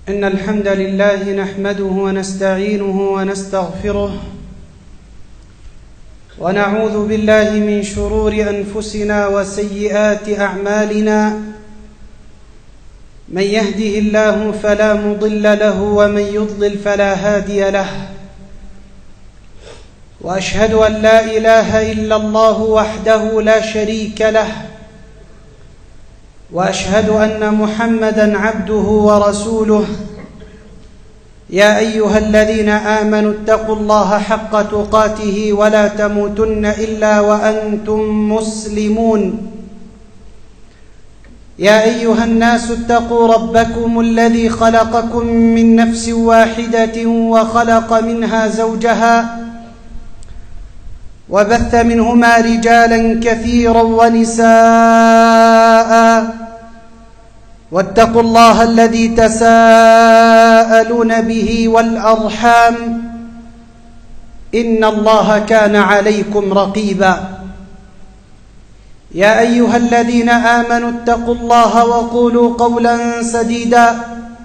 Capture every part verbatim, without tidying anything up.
إن الحمد لله نحمده ونستعينه ونستغفره ونعوذ بالله من شرور أنفسنا وسيئات أعمالنا. من يهده الله فلا مضل له ومن يضلل فلا هادي له، وأشهد أن لا إله إلا الله وحده لا شريك له، وأشهد أن محمدًا عبده ورسوله. يا أيها الذين آمنوا اتقوا الله حق تقاته ولا تموتن إلا وأنتم مسلمون. يا أيها الناس اتقوا ربكم الذي خلقكم من نفس واحدة وخلق منها زوجها وبث منهما رجالا كثيرا ونساء، واتقوا الله الذي تساءلون به والأرحام إن الله كان عليكم رقيبا. يا أيها الذين آمنوا اتقوا الله وقولوا قولا سديدا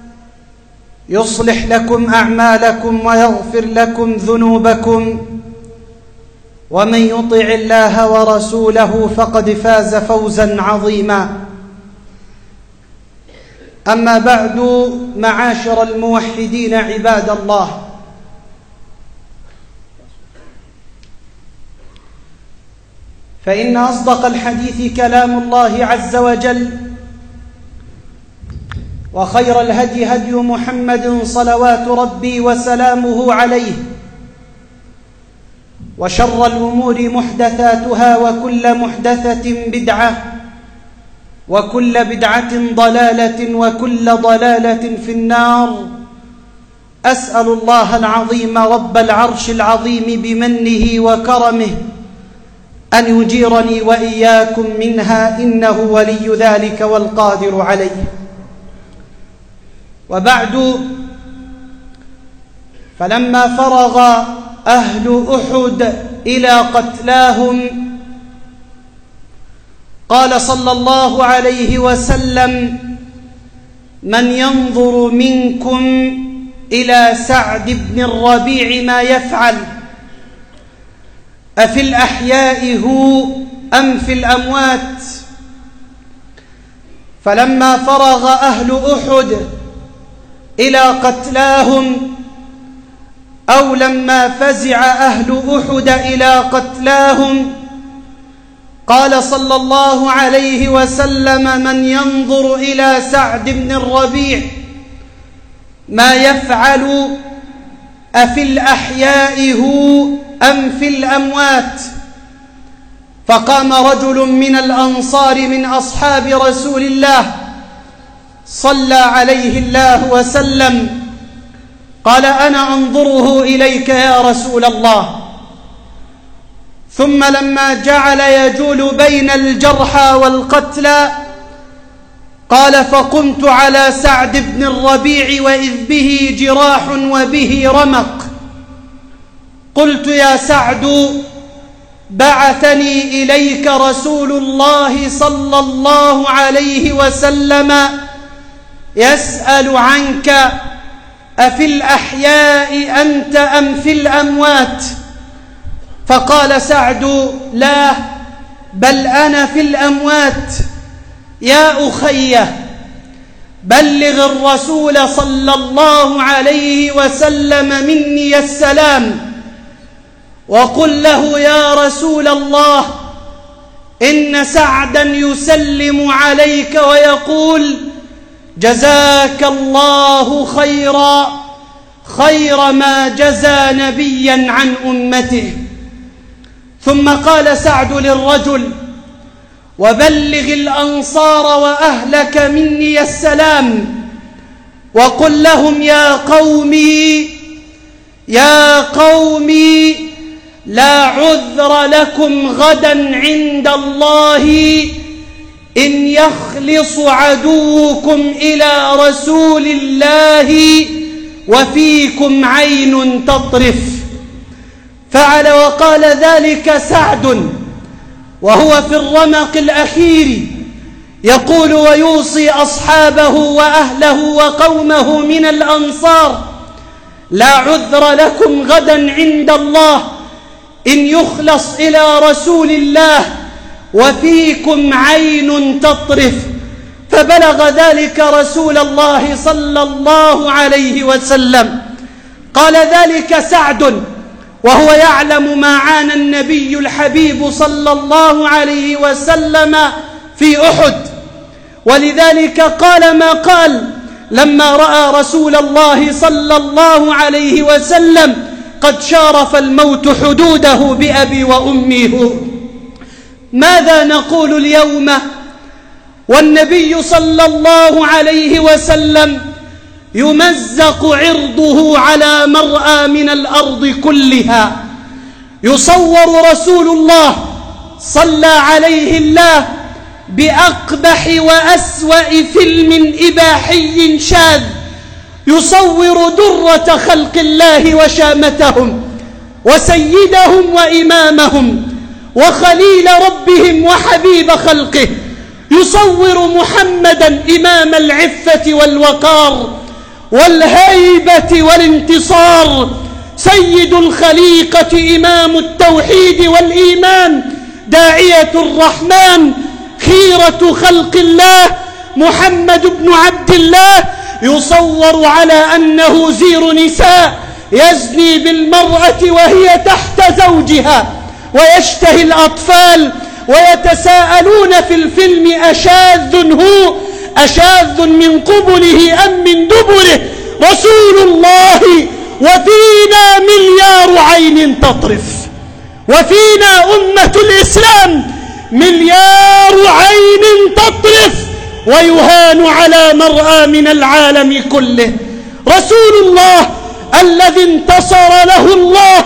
يصلح لكم أعمالكم ويغفر لكم ذنوبكم، ومن يطع الله ورسوله فقد فاز فوزا عظيما. أما بعد، معاشر الموحدين عباد الله، فإن أصدق الحديث كلام الله عز وجل، وخير الهدي هدي محمد صلوات ربي وسلامه عليه، وشر الأمور محدثاتها، وكل محدثة بدعة، وكل بدعة ضلالة، وكل ضلالة في النار. أسأل الله العظيم رب العرش العظيم بمنه وكرمه أن يجيرني وإياكم منها، إنه ولي ذلك والقادر عليه. وبعد، فلما فرغ أهل أحد إلى قتلاهم قال صلى الله عليه وسلم: من ينظر منكم إلى سعد بن الربيع ما يفعل، أفي الأحياء هو أم في الأموات؟ فلما فرغ أهل أحد إلى قتلاهم، أو لما فزع أهل أحد إلى قتلاهم، قال صلى الله عليه وسلم: من ينظر إلى سعد بن الربيع ما يفعل، أفي الأحياء هو أم في الأموات؟ فقام رجل من الأنصار من أصحاب رسول الله صلى عليه الله وسلم، قال: أنا أنظره إليك يا رسول الله. ثم لما جعل يجول بين الجرحى والقتلى قال: فقمت على سعد بن الربيع وإذ به جراح وبه رمق، قلت: يا سعد، بعثني إليك رسول الله صلى الله عليه وسلم يسأل عنك، أفي الأحياء أنت أم في الأموات؟ فقال سعد: لا، بل أنا في الأموات. يا أخي، بلغ الرسول صلى الله عليه وسلم مني السلام، وقل له: يا رسول الله، إن سعدا يسلم عليك ويقول: جزاك الله خيرا، خير ما جزى نبيا عن أمته. ثم قال سعد للرجل: وبلغ الأنصار وأهلك مني السلام، وقل لهم: يا قومي يا قومي لا عذر لكم غدا عند الله إن يخلص عدوكم إلى رسول الله وفيكم عين تطرف. فعل وقال ذلك سعد وهو في الرمق الأخير، يقول ويوصي أصحابه وأهله وقومه من الأنصار: لا عذر لكم غدا عند الله إن يخلص إلى رسول الله وفيكم عين تطرف. فبلغ ذلك رسول الله صلى الله عليه وسلم. قال ذلك سعد وهو يعلم ما عانى النبي الحبيب صلى الله عليه وسلم في أحد، ولذلك قال ما قال لما رأى رسول الله صلى الله عليه وسلم قد شارف الموت حدوده بأبي وأمه. ماذا نقول اليوم والنبي صلى الله عليه وسلم يمزق عرضه على مرأى من الأرض كلها؟ يصور رسول الله صلى عليه الله بأقبح وأسوأ فيلم إباحي شاذ، يصور درة خلق الله وشامتهم وسيدهم وإمامهم وخليل ربهم وحبيب خلقه، يصور محمدا إمام العفة والوقار والهيبة والانتصار، سيد الخليقة إمام التوحيد والإيمان، داعية الرحمن، خيرة خلق الله، محمد بن عبد الله، يصور على أنه زير نساء يزني بالمرأة وهي تحت زوجها، ويشتهي الأطفال ويتساءلون في الفيلم أشاذ هو أشاذ من قبله أم من دبره؟ رسول الله وفينا مليار عين تطرف، وفينا أمة الإسلام مليار عين تطرف، ويهان على مرأى من العالم كله. رسول الله الذي انتصر له الله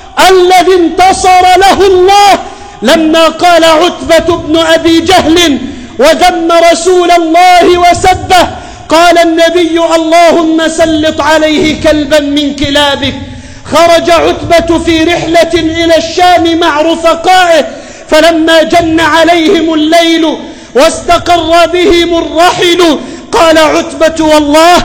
الذي انتصر له الله لما قال عتبة بن أبي جهل وذم رسول الله وسبه، قال النبي: اللهم سلط عليه كلبا من كلابك. خرج عتبة في رحلة إلى الشام مع رفقائه، فلما جن عليهم الليل واستقر بهم الرحل قال عتبة: والله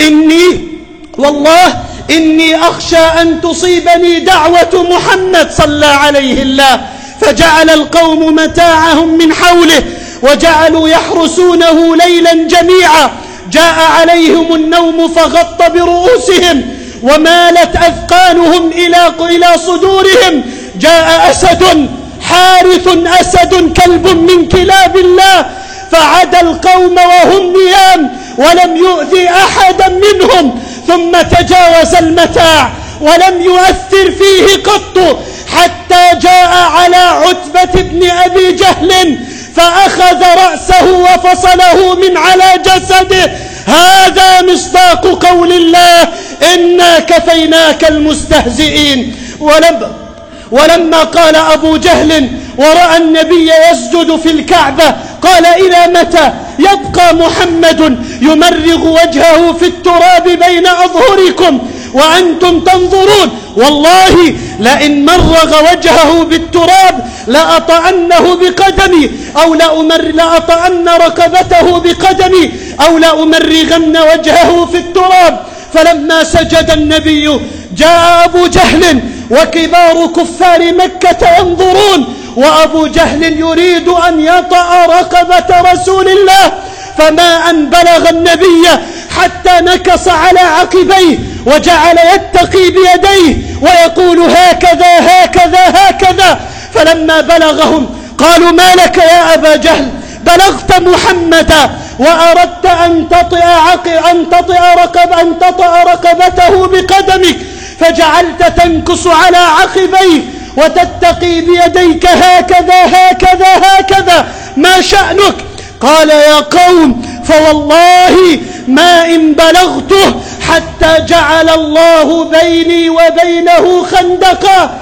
إني والله إني أخشى أن تصيبني دعوة محمد صلى عليه الله. فجعل القوم متاعهم من حوله وجعلوا يحرسونه ليلا جميعا. جاء عليهم النوم فغط برؤوسهم ومالت أذقانهم إلى إلى صدورهم. جاء أسد حارث أسد كلب من كلاب الله فعدى القوم وهم نيام ولم يؤذي أحدا منهم، ثم تجاوز المتاع ولم يؤثر فيه قط، حتى جاء على عتبة بن أبي جهل فأخذ رأسه وفصله من على جسده. هذا مصداق قول الله: إنا كفيناك المستهزئين. ولما, ولما قال أبو جهل ورأى النبي يسجد في الكعبة قال: إلى متى يبقى محمد يمرغ وجهه في التراب بين أظهركم وأنتم تنظرون؟ والله لئن مرغ وجهه بالتراب لأطعنه بقدمي أو لأطعن ركبته بقدمي أو لأمرغن وجهه في التراب. فلما سجد النبي جاء أبو جهل وكبار كفار مكة ينظرون، وأبو جهل يريد أن يطأ رقبة رسول الله، فما أن بلغ النبي حتى نكص على عقبيه وجعل يتقي بيديه ويقول: هكذا هكذا هكذا. فلما بلغهم قالوا: ما لك يا أبا جهل؟ بلغت محمدا وأردت أن تطأ عقب أن تطأ رقب أن تطأ رقبته بقدمك، فجعلت تنكص على عقبيه وتتقي بيديك هكذا هكذا هكذا، ما شأنك؟ قال: يا قوم فوالله ما إن بلغته حتى جعل الله بيني وبينه خندقا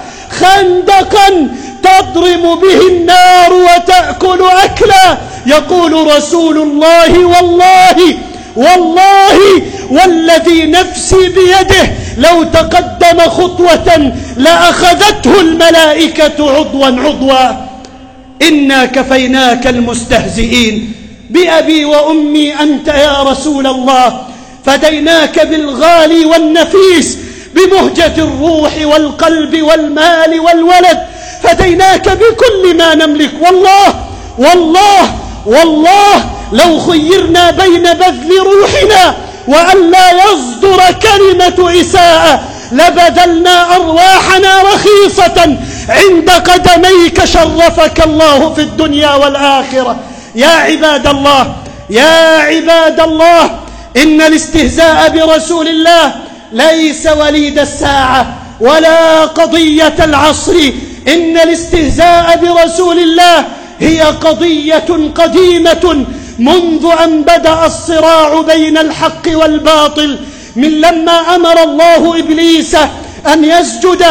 خندقا تضرم به النار وتأكل أكلا. يقول رسول الله: والله والله والذي نفسي بيده لو تقدم خطوة لأخذته الملائكة عضوا عضوا. إنا كفيناك المستهزئين. بأبي وأمي أنت يا رسول الله، فديناك بالغالي والنفيس بمهجة الروح والقلب والمال والولد، فديناك بكل ما نملك. والله والله والله لو خيرنا بين بذل روحنا وأن لا يصدر كلمة إساءة لبذلنا أرواحنا رخيصة عند قدميك، شرفك الله في الدنيا والآخرة. يا عباد الله يا عباد الله إن الاستهزاء برسول الله ليس وليد الساعة ولا قضية العصر، إن الاستهزاء برسول الله هي قضية قديمة منذ أن بدأ الصراع بين الحق والباطل، من لما أمر الله إبليس أن يسجد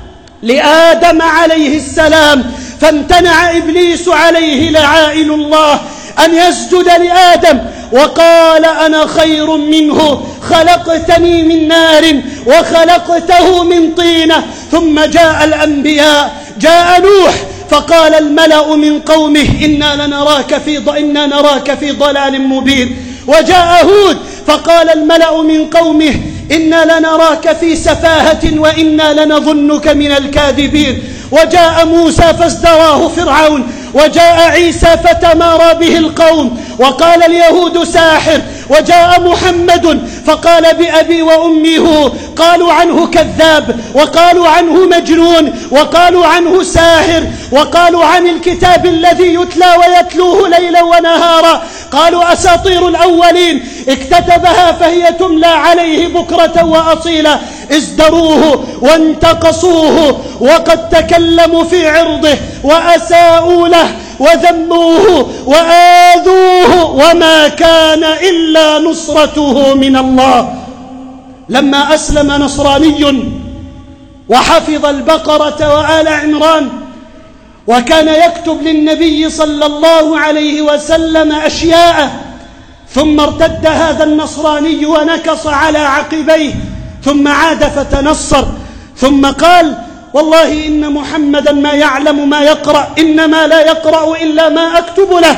لآدم عليه السلام فامتنع إبليس عليه لعائن الله أن يسجد لآدم، وقال أنا خير منه خلقتني من نار وخلقته من طينة. ثم جاء الأنبياء، جاء نوح فقال الملأ من قومه إنا لنراك في ض... إنا نراك في ضلال مبين، وجاء هود فقال الملأ من قومه إنا لنراك في سفاهة وإنا لنظنك من الكاذبين، وجاء موسى فازدراه فرعون، وجاء عيسى فتمارى به القوم وقال اليهود ساحر، وجاء محمد فقال بأبي وأمي هو، قالوا عنه كذاب وقالوا عنه مجنون وقالوا عنه ساحر، وقالوا عن الكتاب الذي يتلى ويتلوه ليلا ونهارا قالوا أساطير الأولين اكتتبها فهي تملى عليه بكرة وأصيلا، ازدروه وانتقصوه وقد تكلموا في عرضه وأساءوا له وذموه وآذوه وما كان إلا نصرته من الله. لما أسلم نصراني وحفظ البقرة وآل عمران وكان يكتب للنبي صلى الله عليه وسلم أشياء، ثم ارتد هذا النصراني ونكص على عقبيه ثم عاد فتنصر، ثم قال والله إن محمدا ما يعلم ما يقرأ، إنما لا يقرأ إلا ما أكتب له.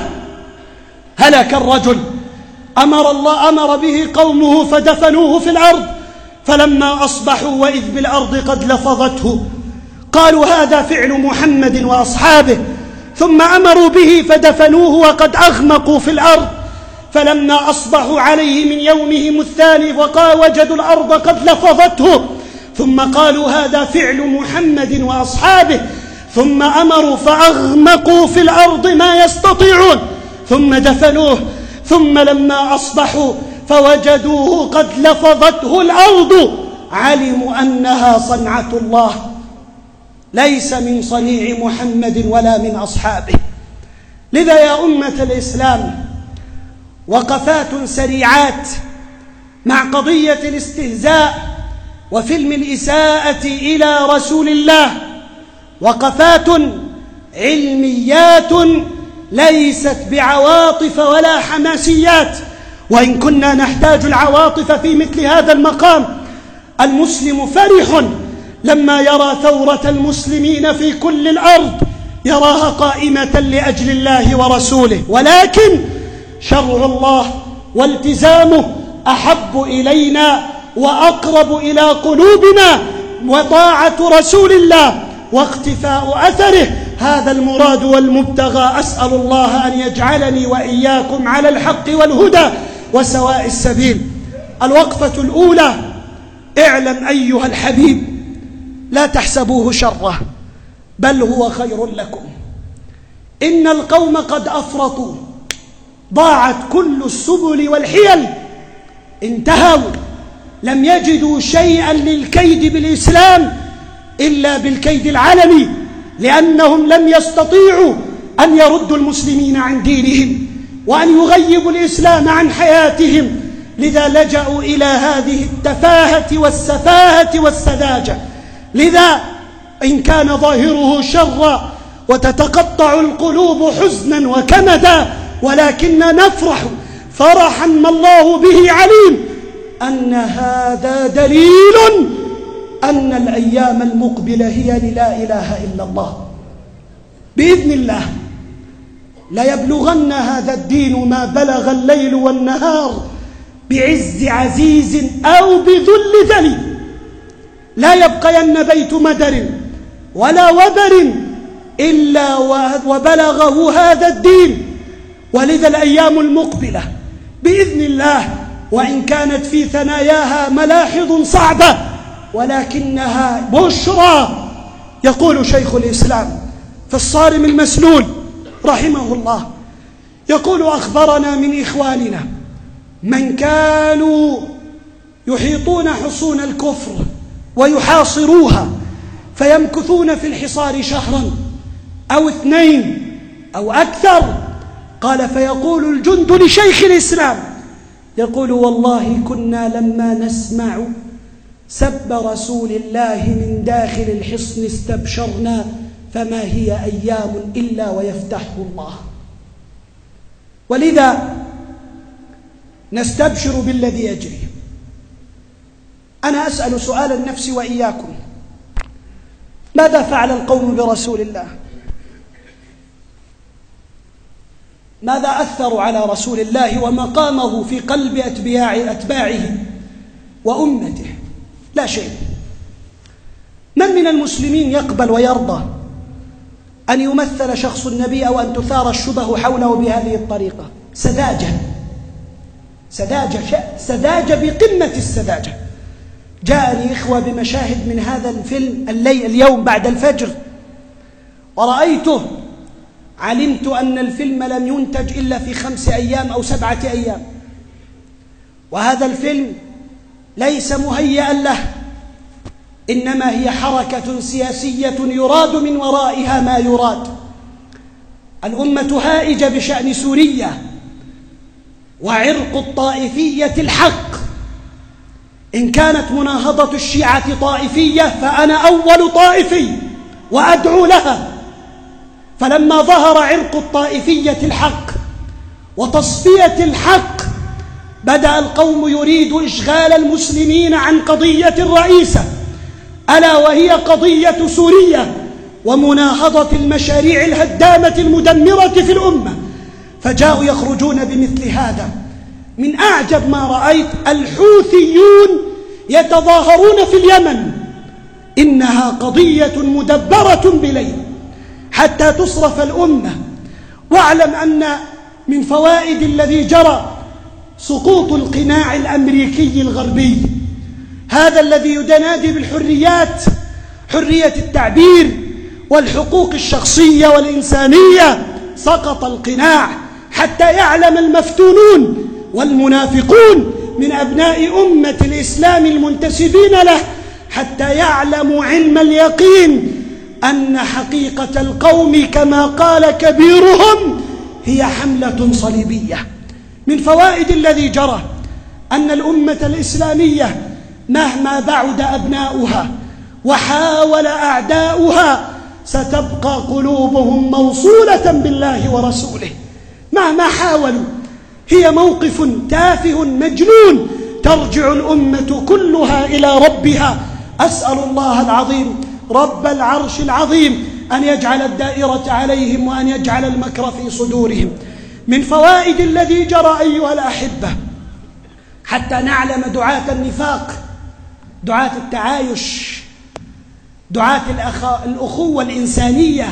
هلك الرجل، أمر الله أمر به قومه فدفنوه في الأرض، فلما أصبحوا وإذ بالأرض قد لفظته قالوا هذا فعل محمد وأصحابه، ثم أمروا به فدفنوه وقد أغمقوا في الأرض، فلما أصبحوا عليه من يومهم الثاني وجدوا الأرض قد لفظته، ثم قالوا هذا فعل محمد وأصحابه، ثم أمروا فأغمقوا في الأرض ما يستطيعون، ثم دفنوه، ثم لما أصبحوا فوجدوه قد لفظته الأرض، علموا أنها صنعة الله ليس من صنيع محمد ولا من أصحابه. لذا يا أمة الإسلام وقفات سريعات مع قضية الاستهزاء وفيلم الإساءة إلى رسول الله، وقفات علميات ليست بعواطف ولا حماسيات، وإن كنا نحتاج العواطف في مثل هذا المقام. المسلم فرح لما يرى ثورة المسلمين في كل الأرض، يراها قائمة لأجل الله ورسوله، ولكن شرع الله والتزامه أحب إلينا وأقرب إلى قلوبنا، وطاعة رسول الله واقتفاء أثره هذا المراد والمبتغى. أسأل الله أن يجعلني وإياكم على الحق والهدى وسواء السبيل. الوقفة الأولى: اعلم أيها الحبيب لا تحسبوه شره بل هو خير لكم. إن القوم قد أفرطوا، ضاعت كل السبل والحيل، انتهوا، لم يجدوا شيئا للكيد بالإسلام إلا بالكيد العلني، لأنهم لم يستطيعوا أن يردوا المسلمين عن دينهم وأن يغيبوا الإسلام عن حياتهم، لذا لجأوا إلى هذه التفاهة والسفاهة والسذاجة. لذا إن كان ظاهره شرا وتتقطع القلوب حزنا وكمدا، ولكننا نفرح فرحا ما الله به عليم أن هذا دليل أن الأيام المقبلة هي للا إله إلا الله. بإذن الله ليبلغن هذا الدين ما بلغ الليل والنهار بعز عزيز أو بذل ذليل. لا يبقين بيت مدر ولا وبر إلا وبلغه هذا الدين. ولذا الأيام المقبلة بإذن الله وإن كانت في ثناياها ملاحظ صعبة ولكنها بشرى. يقول شيخ الإسلام في الصارم المسلول رحمه الله، يقول: أخبرنا من إخواننا من كانوا يحيطون حصون الكفر ويحاصروها فيمكثون في الحصار شهرا أو اثنين أو أكثر. قال: فيقول الجند لشيخ الإسلام، يقول: والله كنا لما نسمع سب رسول الله من داخل الحصن استبشرنا، فما هي أيام إلا ويفتحه الله. ولذا نستبشر بالذي يجري. أنا أسأل سؤال النفس وإياكم: ماذا فعل القوم برسول الله؟ ماذا أثروا على رسول الله ومقامه في قلب أتباع أتباعه وأمته؟ لا شيء. من من المسلمين يقبل ويرضى أن يمثل شخص النبي أو أن تثار الشبه حوله بهذه الطريقة؟ سذاجة سذاجة سذاجة بقمة السذاجة. جاءني إخوة بمشاهد من هذا الفيلم الليل اليوم بعد الفجر ورأيته، علمت أن الفيلم لم ينتج إلا في خمس أيام أو سبعة أيام، وهذا الفيلم ليس مهيئا له، إنما هي حركة سياسية يراد من ورائها ما يراد. الأمة هائجة بشأن سوريا وعرق الطائفية الحق. إن كانت مناهضة الشيعة طائفية فأنا أول طائفي وأدعو لها. فلما ظهر عرق الطائفية الحق وتصفية الحق بدأ القوم يريد إشغال المسلمين عن قضية رئيسة، ألا وهي قضية سوريا ومناهضة المشاريع الهدامة المدمرة في الأمة. فجاءوا يخرجون بمثل هذا. من أعجب ما رأيت الحوثيون يتظاهرون في اليمن، إنها قضية مدبرة بليل حتى تصرف الأمة. واعلم أن من فوائد الذي جرى سقوط القناع الأمريكي الغربي، هذا الذي ينادي بالحريات، حرية التعبير والحقوق الشخصية والإنسانية. سقط القناع حتى يعلم المفتونون والمنافقون من أبناء أمة الإسلام المنتسبين له، حتى يعلموا علم اليقين أن حقيقة القوم كما قال كبيرهم هي حملة صليبية. من فوائد الذي جرى أن الأمة الإسلامية مهما بعد أبناؤها وحاول أعداؤها ستبقى قلوبهم موصولة بالله ورسوله مهما حاولوا. هي موقف تافه مجنون، ترجع الأمة كلها إلى ربها. أسأل الله العظيم رب العرش العظيم أن يجعل الدائرة عليهم وأن يجعل المكر في صدورهم. من فوائد الذي جرى أيها الأحبة حتى نعلم دعاة النفاق، دعاة التعايش، دعاة الأخوة الإنسانية،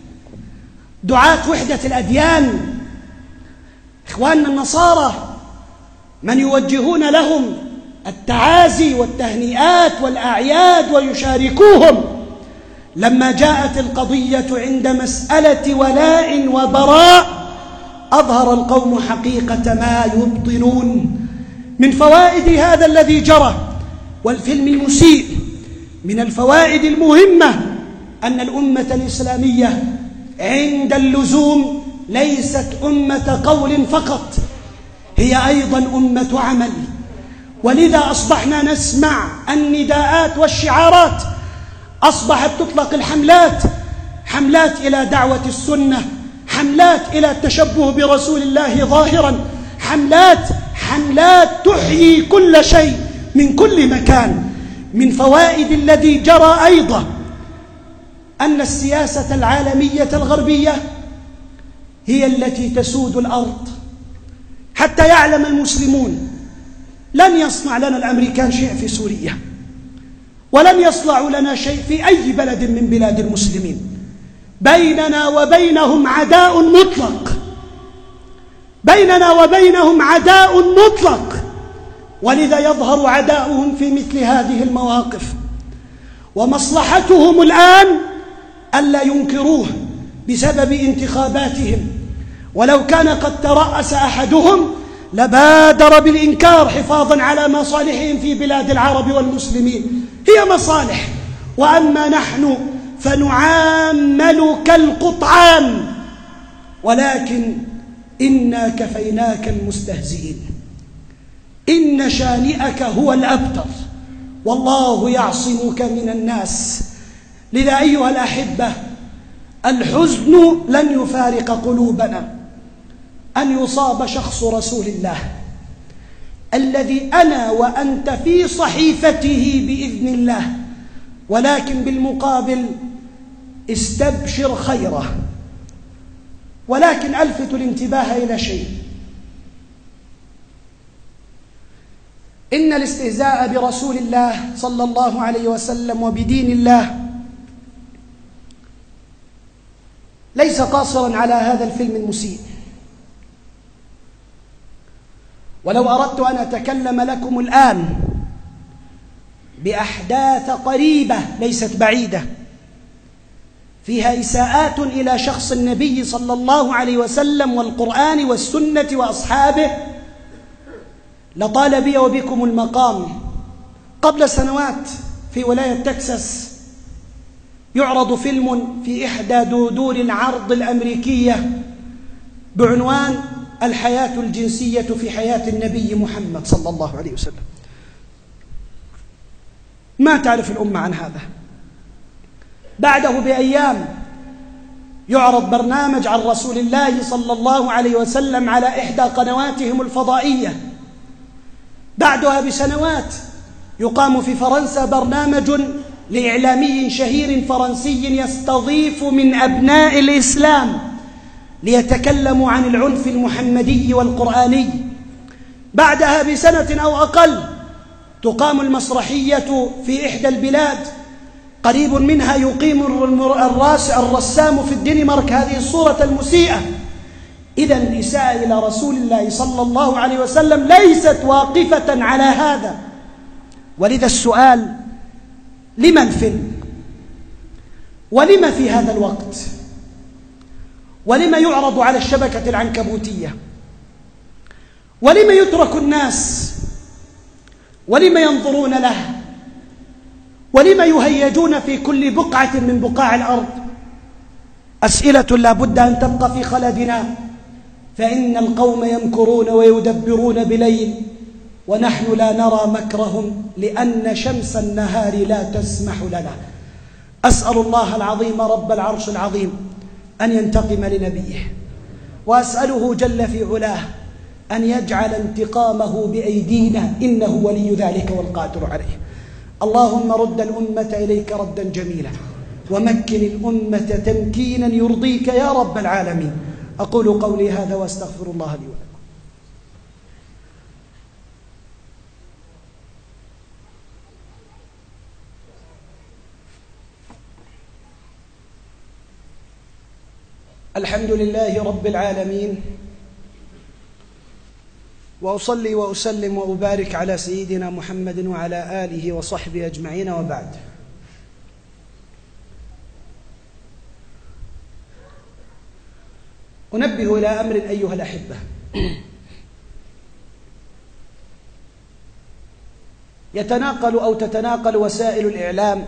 دعاة وحدة الأديان، إخواننا النصارى من يوجهون لهم التعازي والتهنئات والأعياد ويشاركوهم. لما جاءت القضية عند مسألة ولاء وبراء أظهر القوم حقيقة ما يبطنون. من فوائد هذا الذي جرى والفيلم المسيء، من الفوائد المهمة أن الأمة الإسلامية عند اللزوم ليست أمة قول فقط، هي أيضا أمة عمل. ولذا أصبحنا نسمع النداءات والشعارات، أصبحت تطلق الحملات، حملات إلى دعوة السنة، حملات إلى التشبه برسول الله ظاهرا، حملات حملات تحيي كل شيء من كل مكان. من فوائد الذي جرى أيضا أن السياسة العالمية الغربية هي التي تسود الأرض، حتى يعلم المسلمون لن يصنع لنا الأمريكان شيء في سوريا، ولن يصنعوا لنا شيء في أي بلد من بلاد المسلمين. بيننا وبينهم عداء مطلق، بيننا وبينهم عداء مطلق، ولذا يظهر عداؤهم في مثل هذه المواقف. ومصلحتهم الآن ألا ينكروه بسبب انتخاباتهم، ولو كان قد ترأس أحدهم لبادر بالإنكار حفاظا على مصالحهم في بلاد العرب والمسلمين. هي مصالح، وأما نحن فنعامل كالقطعان، ولكن إنا كفيناك المستهزئين. إن شانئك هو الأبتر، والله يعصمك من الناس. لذا أيها الأحبة، الحزن لن يفارق قلوبنا أن يصاب شخص رسول الله الذي أنا وأنت في صحيفته بإذن الله، ولكن بالمقابل استبشر خيره. ولكن ألفت الانتباه إلى شيء: إن الاستهزاء برسول الله صلى الله عليه وسلم وبدين الله ليس قاصرا على هذا الفيلم المسيء. ولو أردت أن أتكلم لكم الآن بأحداث قريبة ليست بعيدة فيها إساءات إلى شخص النبي صلى الله عليه وسلم والقرآن والسنة وأصحابه لطال بي وبكم المقام. قبل سنوات في ولاية تكساس يعرض فيلم في إحدى دور العرض الأمريكية بعنوان الحياة الجنسية في حياة النبي محمد صلى الله عليه وسلم. ما تعرف الأمة عن هذا. بعده بأيام يعرض برنامج عن رسول الله صلى الله عليه وسلم على إحدى قنواتهم الفضائية. بعدها بسنوات يقام في فرنسا برنامج لإعلامي شهير فرنسي يستضيف من أبناء الإسلام ليتكلموا عن العنف المحمدي والقرآني. بعدها بسنة أو أقل تقام المسرحية في إحدى البلاد قريب منها يقيم الرسام في الدنمارك هذه الصورة المسيئة. إذا الإساءة إلى رسول الله صلى الله عليه وسلم ليست واقفة على هذا. ولذا السؤال: لما الفيلم؟ ولما في هذا الوقت؟ ولما يعرض على الشبكة العنكبوتية؟ ولما يترك الناس؟ ولما ينظرون له؟ ولما يهيجون في كل بقعة من بقاع الأرض؟ أسئلة لا بد أن تبقى في خلدنا، فإن القوم يمكرون ويدبرون بليل ونحن لا نرى مكرهم، لأن شمس النهار لا تسمح لنا. أسأل الله العظيم رب العرش العظيم أن ينتقم لنبيه، وأسأله جل في علاه أن يجعل انتقامه بأيدينا، إنه ولي ذلك والقادر عليه. اللهم رد الأمة إليك ردا جميلا، ومكن الأمة تمكينا يرضيك يا رب العالمين. أقول قولي هذا وأستغفر الله لي ولكم. الحمد لله رب العالمين، وأصلي وأسلم وأبارك على سيدنا محمد وعلى آله وصحبه أجمعين، وبعد. أنبه إلى أمر أيها الأحبة. يتناقل أو تتناقل وسائل الإعلام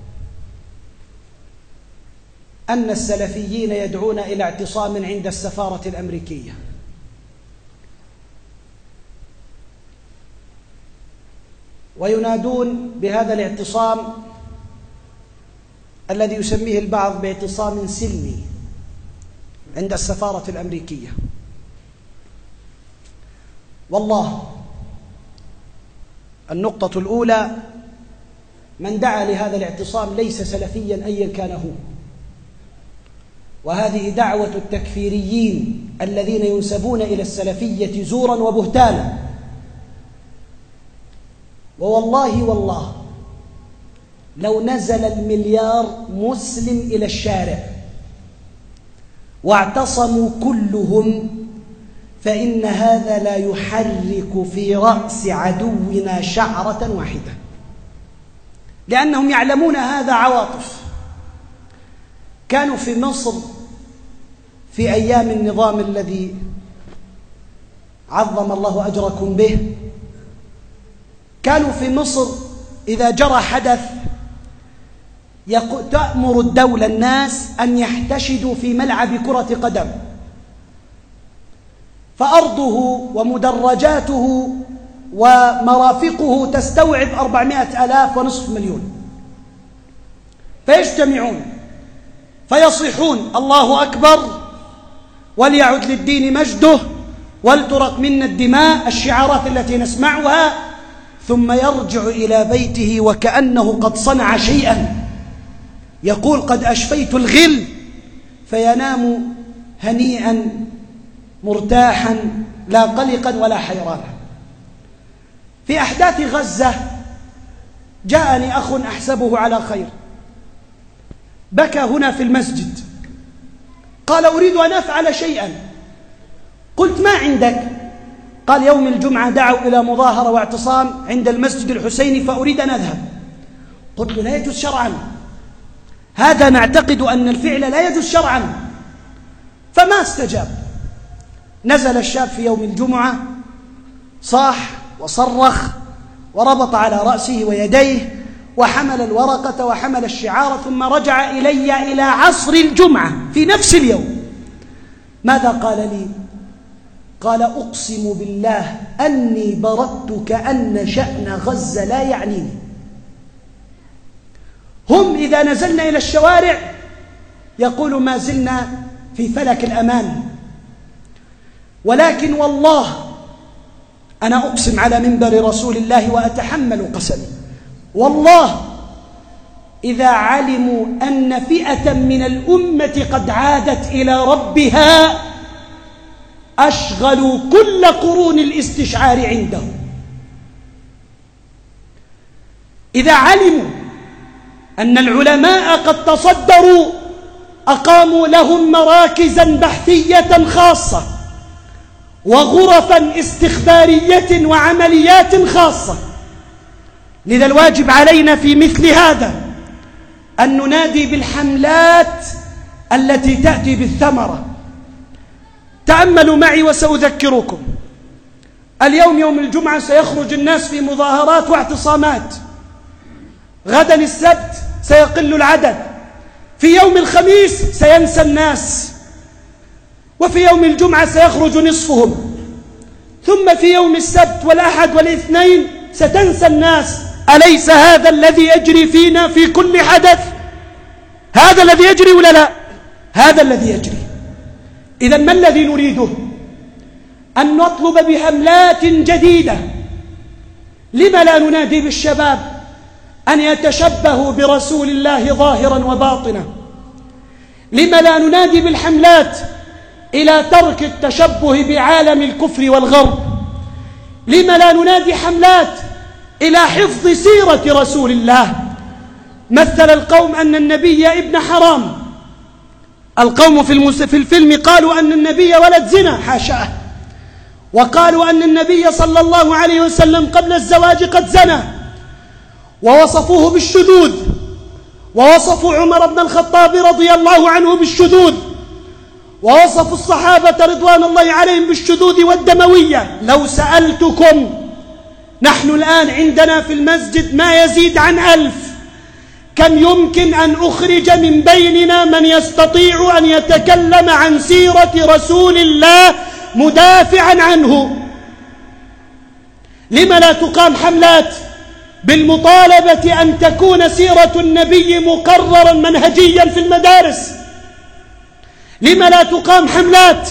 أن السلفيين يدعون إلى اعتصام عند السفارة الأمريكية. وينادون بهذا الاعتصام الذي يسميه البعض باعتصام سلمي عند السفارة الأمريكية. والله، النقطة الأولى: من دعا لهذا الاعتصام ليس سلفيا أيا كان هو، وهذه دعوة التكفيريين الذين ينسبون إلى السلفية زورا وبهتانا. ووالله والله لو نزل المليار مسلم إلى الشارع واعتصموا كلهم فإن هذا لا يحرك في رأس عدونا شعرة واحدة، لأنهم يعلمون هذا عواطف. كانوا في مصر في أيام النظام الذي عظم الله أجركم به، كانوا في مصر إذا جرى حدث تأمر الدولة الناس أن يحتشدوا في ملعب كرة قدم، فأرضه ومدرجاته ومرافقه تستوعب أربعمائة ألاف ونصف مليون، فيجتمعون فيصيحون الله أكبر وليعد للدين مجده ولترق منا الدماء، الشعارات التي نسمعها، ثم يرجع إلى بيته وكأنه قد صنع شيئا، يقول قد أشفيت الغل، فينام هنيئا مرتاحا لا قلقا ولا حيرانا. في أحداث غزة جاءني أخ أحسبه على خير، بكى هنا في المسجد، قال أريد أن أفعل شيئا. قلت ما عندك؟ قال يوم الجمعة دعوا إلى مظاهرة واعتصام عند المسجد الحسيني فأريد أن أذهب. قلت له لا يجوز شرعا، هذا نعتقد أن الفعل لا يجوز شرعا، فما استجاب. نزل الشاب في يوم الجمعة صاح وصرخ وربط على رأسه ويديه وحمل الورقة وحمل الشعار، ثم رجع إلي إلى عصر الجمعة في نفس اليوم. ماذا قال لي؟ قال أقسم بالله أني بردت كأن شأن غزة لا يعنيني. هم إذا نزلنا إلى الشوارع يقول ما زلنا في فلك الأمان، ولكن والله أنا أقسم على منبر رسول الله وأتحمل قسمي، والله إذا علموا أن فئة من الأمة قد عادت إلى ربها أشغلوا كل قرون الاستشعار عندهم. إذا علموا أن العلماء قد تصدروا أقاموا لهم مراكزا بحثية خاصة وغرفا استخبارية وعمليات خاصة. لذا الواجب علينا في مثل هذا أن ننادي بالحملات التي تأتي بالثمرة. تأملوا معي وسأذكركم، اليوم يوم الجمعة سيخرج الناس في مظاهرات واعتصامات، غدا السبت سيقل العدد، في يوم الخميس سينسى الناس، وفي يوم الجمعة سيخرج نصفهم، ثم في يوم السبت والأحد والاثنين ستنسى الناس. أليس هذا الذي يجري فينا في كل حدث؟ هذا الذي يجري ولا لا؟ هذا الذي يجري. إذن ما الذي نريده؟ أن نطلب بحملات جديدة. لما لا ننادي بالشباب أن يتشبهوا برسول الله ظاهرا وباطنا؟ لما لا ننادي بالحملات إلى ترك التشبه بعالم الكفر والغرب؟ لما لا ننادي حملات إلى حفظ سيرة رسول الله؟ مثل القوم أن النبي ابن حرام، القوم في, في الفيلم قالوا أن النبي ولد زنا، حاشاه، وقالوا أن النبي صلى الله عليه وسلم قبل الزواج قد زنى، ووصفوه بالشذوذ، ووصفوا عمر بن الخطاب رضي الله عنه بالشذوذ، ووصفوا الصحابة رضوان الله عليهم بالشذوذ والدموية. لو سألتكم، نحن الآن عندنا في المسجد ما يزيد عن ألف، كم يمكن أن أخرج من بيننا من يستطيع أن يتكلم عن سيرة رسول الله مدافعا عنه؟ لما لا تقام حملات بالمطالبة أن تكون سيرة النبي مقررا منهجيا في المدارس؟ لما لا تقام حملات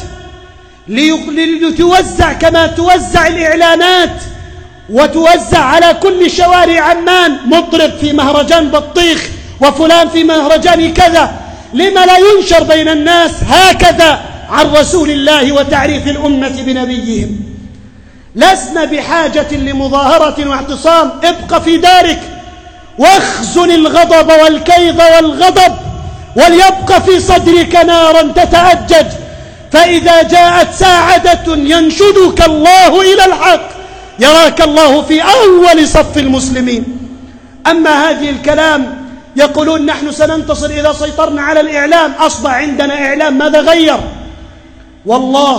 لتوزع كما توزع الإعلانات وتوزع على كل شوارع عمان، مطرب في مهرجان بطيخ وفلان في مهرجان كذا؟ لما لا ينشر بين الناس هكذا عن رسول الله وتعريف الأمة بنبيهم؟ لسنا بحاجة لمظاهرة واعتصام، ابق في دارك واخزن الغضب والكيد والغضب، وليبق في صدرك نارا تتأجج، فإذا جاءت ساعدة ينشدك الله إلى الحق يراك الله في أول صف المسلمين. أما هذه الكلام يقولون نحن سننتصر إذا سيطرنا على الإعلام، أصبح عندنا إعلام، ماذا غير؟ والله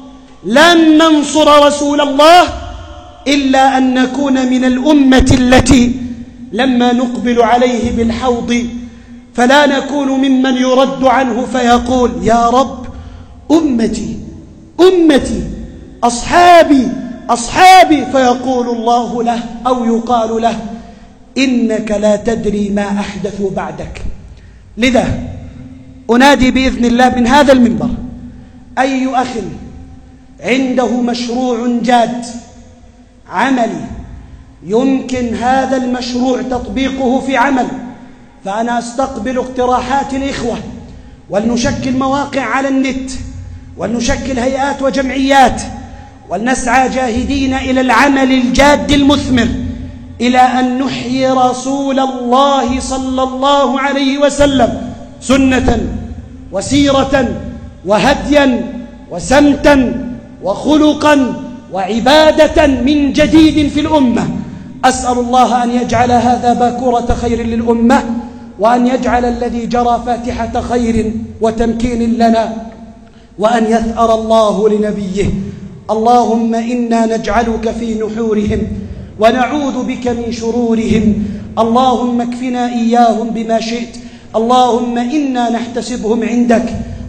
لن ننصر رسول الله إلا أن نكون من الأمة التي لما نقبل عليه بالحوض فلا نكون ممن يرد عنه فيقول يا رب أمتي أمتي أصحابي أصحابي، فيقول الله له أو يقال له إنك لا تدري ما أحدثوا بعدك. لذا أنادي بإذن الله من هذا المنبر أي أخ عنده مشروع جاد عملي يمكن هذا المشروع تطبيقه في عمل، فأنا أستقبل اقتراحات الإخوة، ولنشكل مواقع على النت، ولنشكل هيئات وجمعيات، ولنسعى جاهدين إلى العمل الجاد المثمر إلى أن نحيي رسول الله صلى الله عليه وسلم سنة وسيرة وهديا وسمتا وخلقا وعبادة من جديد في الأمة. أسأل الله أن يجعل هذا باكورة خير للأمة، وأن يجعل الذي جرى فاتحة خير وتمكين لنا، وأن يثأر الله لنبيه. اللهم إنا نجعلك في نحورهم ونعوذ بك من شرورهم، اللهم اكفنا إياهم بما شئت، اللهم إنا نحتسبهم عندك،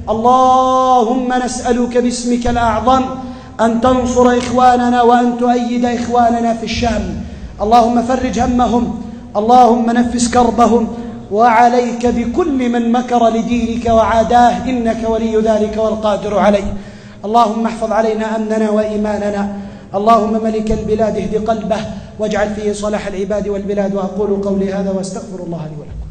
اللهم نسألك باسمك الأعظم أن تنصر إخواننا وأن تؤيد إخواننا في الشام، اللهم فرج همهم، اللهم نفس كربهم، وعليك بكل من مكر لدينك وعاداه، إنك ولي ذلك والقادر عليه. اللهم احفظ علينا أمننا وإيماننا، اللهم ملك البلاد اهد قلبه واجعل فيه صلاح العباد والبلاد. وأقول قولي هذا واستغفر الله لي ولكم.